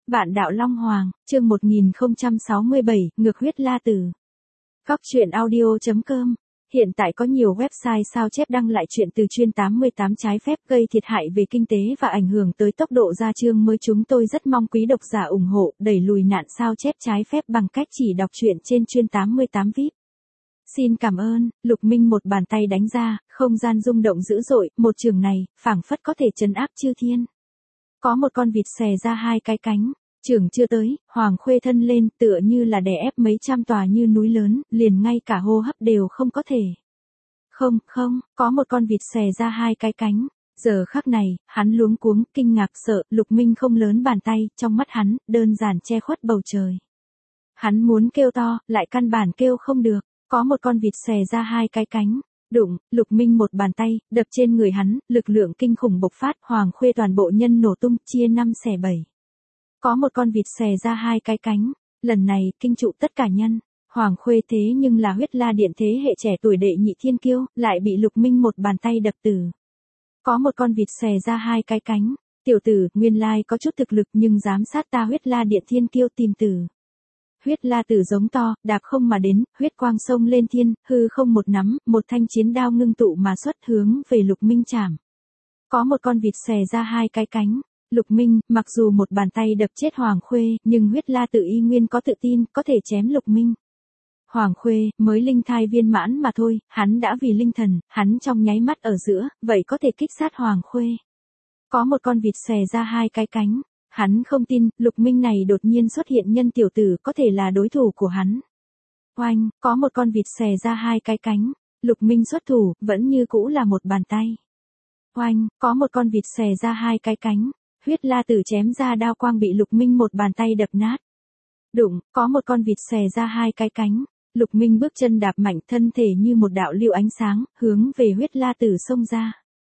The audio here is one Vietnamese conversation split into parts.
Vạn đạo Long Hoàng, chương 1067, ngược huyết la tử. Góc truyện audio.com. Hiện tại có nhiều website sao chép đăng lại chuyện từ chuyên 88 trái phép gây thiệt hại về kinh tế và ảnh hưởng tới tốc độ ra chương mới. Chúng tôi rất mong quý độc giả ủng hộ, đẩy lùi nạn sao chép trái phép bằng cách chỉ đọc truyện trên chuyên 88 VIP. Xin cảm ơn. Lục Minh một bàn tay đánh ra, không gian rung động dữ dội, một trường này, phảng phất có thể trấn áp chư thiên. Có một con vịt xè ra hai cái cánh, trường chưa tới, Hoàng Khuê thân lên tựa như là đè ép mấy trăm tòa như núi lớn, liền ngay cả hô hấp đều không có thể. Không, có một con vịt xè ra hai cái cánh. Giờ khắc này, hắn luống cuống, kinh ngạc sợ, Lục Minh không lớn bàn tay, trong mắt hắn, đơn giản che khuất bầu trời. Hắn muốn kêu to, lại căn bản kêu không được, có một con vịt xè ra hai cái cánh. Đụng, Lục Minh một bàn tay, đập trên người hắn, lực lượng kinh khủng bộc phát, Hoàng Khuê toàn bộ nhân nổ tung, chia 5 xẻ 7. Có một con vịt xè ra hai cái cánh, lần này, kinh trụ tất cả nhân. Hoàng Khuê thế nhưng là huyết la điện thế hệ trẻ tuổi đệ nhị thiên kiêu, lại bị Lục Minh một bàn tay đập tử. Có một con vịt xè ra hai cái cánh, tiểu tử, nguyên lai có chút thực lực nhưng dám sát ta huyết la điện thiên kiêu tìm tử. Huyết la tử giống to, đạp không mà đến, huyết quang sông lên thiên, hư không một nắm, một thanh chiến đao ngưng tụ mà xuất hướng về Lục Minh chảm. Có một con vịt xè ra hai cái cánh, Lục Minh, mặc dù một bàn tay đập chết Hoàng Khuê, nhưng huyết la tử y nguyên có tự tin, có thể chém Lục Minh. Hoàng Khuê, mới linh thai viên mãn mà thôi, hắn đã vì linh thần, hắn trong nháy mắt ở giữa, vậy có thể kích sát Hoàng Khuê. Có một con vịt xè ra hai cái cánh. Hắn không tin, Lục Minh này đột nhiên xuất hiện nhân tiểu tử có thể là đối thủ của hắn. Oanh, có một con vịt xè ra hai cái cánh, Lục Minh xuất thủ, vẫn như cũ là một bàn tay. Oanh, có một con vịt xè ra hai cái cánh, huyết la tử chém ra đao quang bị Lục Minh một bàn tay đập nát. Đụng, có một con vịt xè ra hai cái cánh, Lục Minh bước chân đạp mạnh thân thể như một đạo lưu ánh sáng, hướng về huyết la tử xông ra.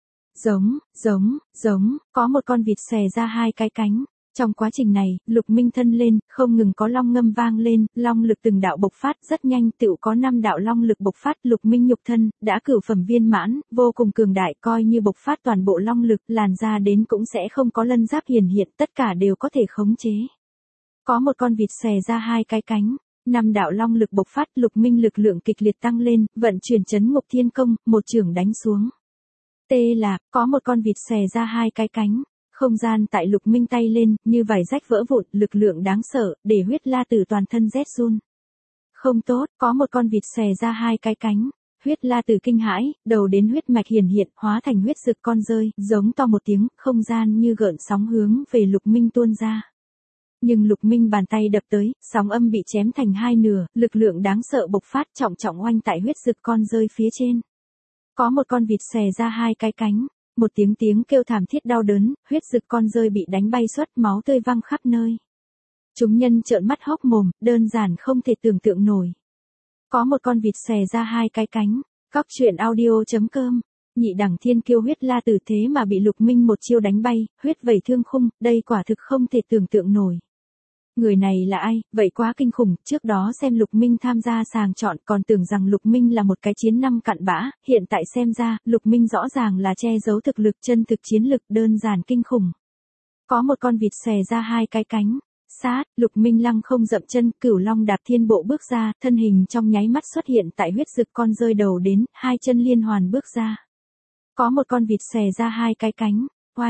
Giống, có một con vịt xè ra hai cái cánh. Trong quá trình này, Lục Minh thân lên, không ngừng có long ngâm vang lên, long lực từng đạo bộc phát rất nhanh, tựu có 5 đạo long lực bộc phát. Lục Minh nhục thân, đã cửu phẩm viên mãn, vô cùng cường đại, coi như bộc phát toàn bộ long lực, làn ra đến cũng sẽ không có lân giáp hiển hiện, tất cả đều có thể khống chế. Có một con vịt xè ra hai cái cánh. 5 đạo long lực bộc phát, Lục Minh lực lượng kịch liệt tăng lên, vận chuyển chấn ngục thiên công, một chưởng đánh xuống. Tê là, có một con vịt xè ra hai cái cánh, không gian tại Lục Minh tay lên, như vải rách vỡ vụn, lực lượng đáng sợ, để huyết la tử toàn thân rét run. Không tốt, có một con vịt xè ra hai cái cánh, huyết la tử kinh hãi, đầu đến huyết mạch hiển hiện, hóa thành huyết rực con rơi, giống to một tiếng, không gian như gợn sóng hướng về Lục Minh tuôn ra. Nhưng Lục Minh bàn tay đập tới, sóng âm bị chém thành hai nửa, lực lượng đáng sợ bộc phát trọng oanh tại huyết rực con rơi phía trên. Có một con vịt xè ra hai cái cánh, một tiếng kêu thảm thiết đau đớn, huyết rực con rơi bị đánh bay xuất, máu tươi văng khắp nơi. Chúng nhân trợn mắt hốc mồm, đơn giản không thể tưởng tượng nổi. Có một con vịt xè ra hai cái cánh, góc truyện audio.com, nhị đẳng thiên kiêu huyết la tử thế mà bị Lục Minh một chiêu đánh bay, huyết vẩy thương khung, đây quả thực không thể tưởng tượng nổi. Người này là ai, vậy quá kinh khủng, trước đó xem Lục Minh tham gia sàng chọn còn tưởng rằng Lục Minh là một cái chiến năm cặn bã, hiện tại xem ra, Lục Minh rõ ràng là che giấu thực lực chân thực chiến lực đơn giản kinh khủng. Có một con vịt xè ra hai cái cánh, sát, Lục Minh lăng không dậm chân, cửu long đạp thiên bộ bước ra, thân hình trong nháy mắt xuất hiện tại huyết rực con rơi đầu đến, hai chân liên hoàn bước ra. Có một con vịt xè ra hai cái cánh.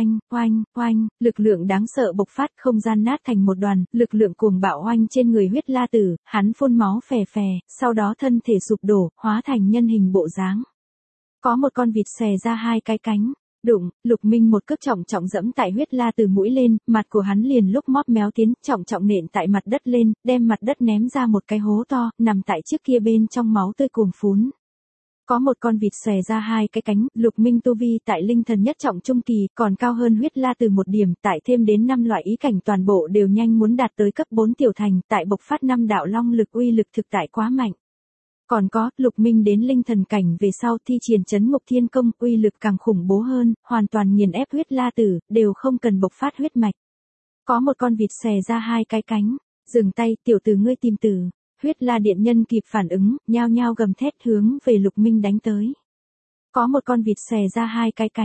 Oanh, lực lượng đáng sợ bộc phát, không gian nát thành một đoàn, lực lượng cuồng bạo oanh trên người huyết la tử, hắn phun máu phè, sau đó thân thể sụp đổ, hóa thành nhân hình bộ dáng. Có một con vịt xè ra hai cái cánh, đụng, Lục Minh một cước trọng dẫm tại huyết la tử mũi lên, mặt của hắn liền lúc móp méo tiến, trọng nện tại mặt đất lên, đem mặt đất ném ra một cái hố to, nằm tại trước kia bên trong máu tươi cuồng phún. Có một con vịt xòe ra hai cái cánh, Lục Minh tu vi tại linh thần nhất trọng trung kỳ, còn cao hơn huyết la từ một điểm, tại thêm đến 5 loại ý cảnh toàn bộ đều nhanh muốn đạt tới cấp 4 tiểu thành, tại bộc phát 5 đạo long lực uy lực thực tại quá mạnh. Còn có, Lục Minh đến linh thần cảnh về sau thi triển chấn ngục thiên công, uy lực càng khủng bố hơn, hoàn toàn nghiền ép huyết la tử, đều không cần bộc phát huyết mạch. Có một con vịt xòe ra hai cái cánh, dừng tay, tiểu tử ngươi tìm tử. Huyết la điện nhân kịp phản ứng, nhao nhao gầm thét hướng về Lục Minh đánh tới. Có một con vịt xè ra hai cái cánh,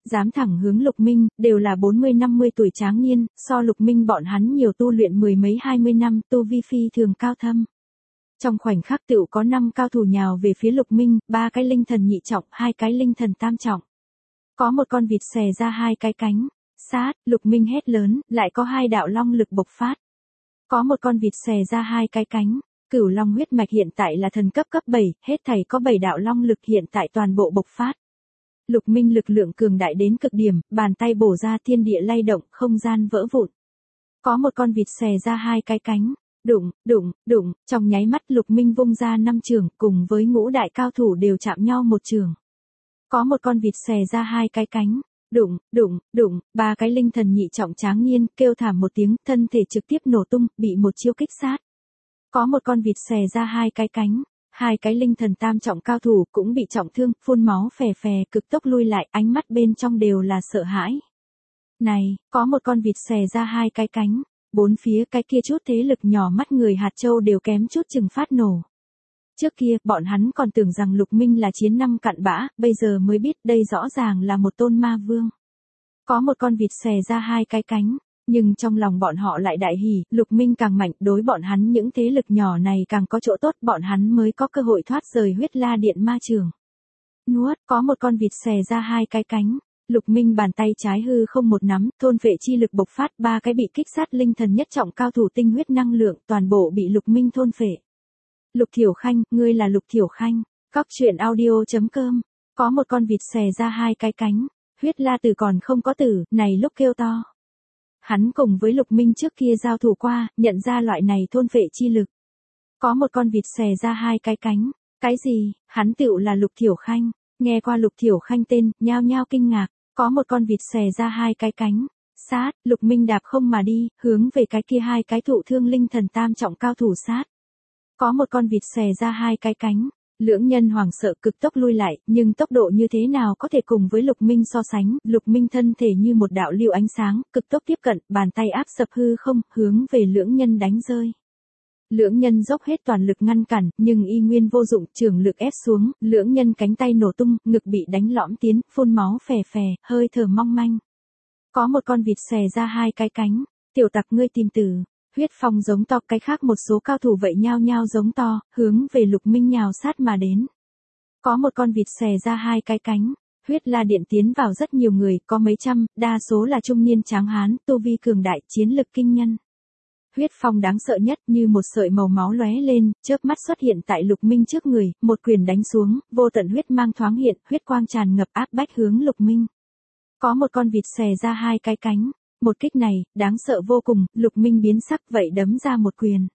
dám thẳng hướng Lục Minh, đều là 40-50 tuổi tráng niên, so Lục Minh bọn hắn nhiều tu luyện mười mấy 20 năm, tu vi phi thường cao thâm. Trong khoảnh khắc tựu có 5 cao thủ nhào về phía Lục Minh, 3 cái linh thần nhị trọng, 2 cái linh thần tam trọng. Có một con vịt xè ra 2 cái cánh, sát, Lục Minh hét lớn, lại có 2 đạo long lực bộc phát. Có một con vịt xè ra 2 cái cánh, Cửu Long huyết mạch hiện tại là thần cấp cấp 7, hết thảy có 7 đạo long lực hiện tại toàn bộ bộc phát. Lục Minh lực lượng cường đại đến cực điểm, bàn tay bổ ra thiên địa lay động, không gian vỡ vụn. Có một con vịt xè ra 2 cái cánh, đụng, đụng, đụng, trong nháy mắt Lục Minh vung ra 5 trường, cùng với ngũ đại cao thủ đều chạm nhau một trường. Có một con vịt xè ra 2 cái cánh, đụng, đụng, đụng, 3 cái linh thần nhị trọng tráng niên, kêu thảm một tiếng, thân thể trực tiếp nổ tung, bị một chiêu kích sát. Có một con vịt xè ra 2 cái cánh, 2 cái linh thần tam trọng cao thủ cũng bị trọng thương, phun máu phè phè, cực tốc lui lại, ánh mắt bên trong đều là sợ hãi. Này, có một con vịt xè ra 2 cái cánh, bốn phía cái kia chút thế lực nhỏ mắt người hạt châu đều kém chút chừng phát nổ. Trước kia, bọn hắn còn tưởng rằng Lục Minh là chiến năm cặn bã, bây giờ mới biết đây rõ ràng là một tôn ma vương. Có một con vịt xè ra 2 cái cánh, nhưng trong lòng bọn họ lại đại hỉ, Lục Minh càng mạnh, đối bọn hắn những thế lực nhỏ này càng có chỗ tốt, bọn hắn mới có cơ hội thoát rời huyết la điện ma trường. Nuốt, có một con vịt xè ra 2 cái cánh, Lục Minh bàn tay trái hư không một nắm, thôn vệ chi lực bộc phát, 3 cái bị kích sát linh thần nhất trọng cao thủ tinh huyết năng lượng, toàn bộ bị Lục Minh thôn phệ. Lục Thiểu Khanh, ngươi là Lục Thiểu Khanh, cóc.audio.com, có một con vịt xè ra 2 cái cánh, huyết la tử còn không có tử, này lúc kêu to. Hắn cùng với Lục Minh trước kia giao thủ qua, nhận ra loại này thôn phệ chi lực. Có một con vịt xè ra 2 cái cánh, cái gì, hắn tựu là Lục Thiểu Khanh, nghe qua Lục Thiểu Khanh tên, nhao nhao kinh ngạc, có một con vịt xè ra 2 cái cánh, sát, Lục Minh đạp không mà đi, hướng về cái kia 2 cái thụ thương linh thần tam trọng cao thủ sát. Có một con vịt xè ra 2 cái cánh, lưỡng nhân hoảng sợ cực tốc lui lại, nhưng tốc độ như thế nào có thể cùng với Lục Minh so sánh, Lục Minh thân thể như một đạo lưu ánh sáng, cực tốc tiếp cận, bàn tay áp sập hư không, hướng về lưỡng nhân đánh rơi. Lưỡng nhân dốc hết toàn lực ngăn cản, nhưng y nguyên vô dụng, trường lực ép xuống, lưỡng nhân cánh tay nổ tung, ngực bị đánh lõm tiến, phun máu phè phè, hơi thở mong manh. Có một con vịt xè ra 2 cái cánh, tiểu tặc ngươi tìm tử. Huyết Phong giống to, cái khác một số cao thủ vậy nhao nhao giống to, hướng về Lục Minh nhào sát mà đến. Có một con vịt xè ra 2 cái cánh, huyết la điện tiến vào rất nhiều người, có mấy trăm, đa số là trung niên tráng hán, tu vi cường đại, chiến lực kinh nhân. Huyết Phong đáng sợ nhất, như một sợi màu máu lóe lên, chớp mắt xuất hiện tại Lục Minh trước người, một quyền đánh xuống, vô tận huyết mang thoáng hiện, huyết quang tràn ngập áp bách hướng Lục Minh. Có một con vịt xè ra 2 cái cánh. Một kích này, đáng sợ vô cùng, Lục Minh biến sắc vậy đấm ra một quyền.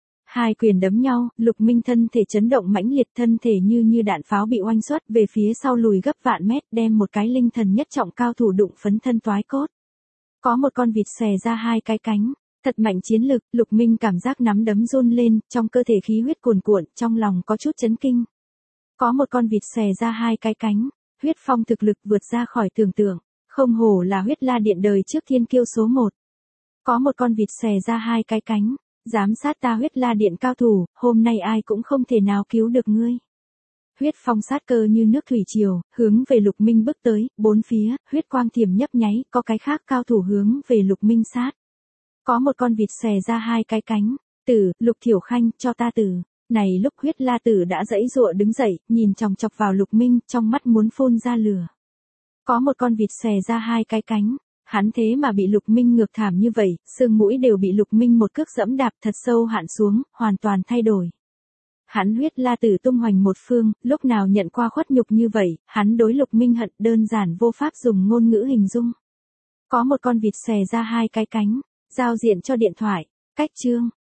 2 quyền đấm nhau, Lục Minh thân thể chấn động mãnh liệt, thân thể như đạn pháo bị oanh xuất về phía sau lùi gấp vạn mét, đem một cái linh thần nhất trọng cao thủ đụng phấn thân toái cốt. Có một con vịt xè ra 2 cái cánh, thật mạnh chiến lực, Lục Minh cảm giác nắm đấm run lên, trong cơ thể khí huyết cuồn cuộn, trong lòng có chút chấn kinh. Có một con vịt xè ra 2 cái cánh, Huyết Phong thực lực vượt ra khỏi tưởng tượng. Không hổ là huyết la điện đời trước thiên kiêu số 1. Có một con vịt xè ra 2 cái cánh, dám sát ta huyết la điện cao thủ, hôm nay ai cũng không thể nào cứu được ngươi. Huyết Phong sát cơ như nước thủy triều, hướng về Lục Minh bước tới, bốn phía, huyết quang thiểm nhấp nháy, có cái khác cao thủ hướng về Lục Minh sát. Có một con vịt xè ra 2 cái cánh, tử, Lục Thiểu Khanh, cho ta tử. Này lúc huyết la tử đã giãy giụa đứng dậy, nhìn chòng chọc vào Lục Minh, trong mắt muốn phun ra lửa. Có một con vịt xè ra 2 cái cánh, hắn thế mà bị Lục Minh ngược thảm như vậy, xương mũi đều bị Lục Minh một cước dẫm đạp thật sâu hạn xuống, hoàn toàn thay đổi. Hắn huyết la tử tung hoành một phương, lúc nào nhận qua khuất nhục như vậy, hắn đối Lục Minh hận đơn giản vô pháp dùng ngôn ngữ hình dung. Có một con vịt xè ra 2 cái cánh, giao diện cho điện thoại, cách chương.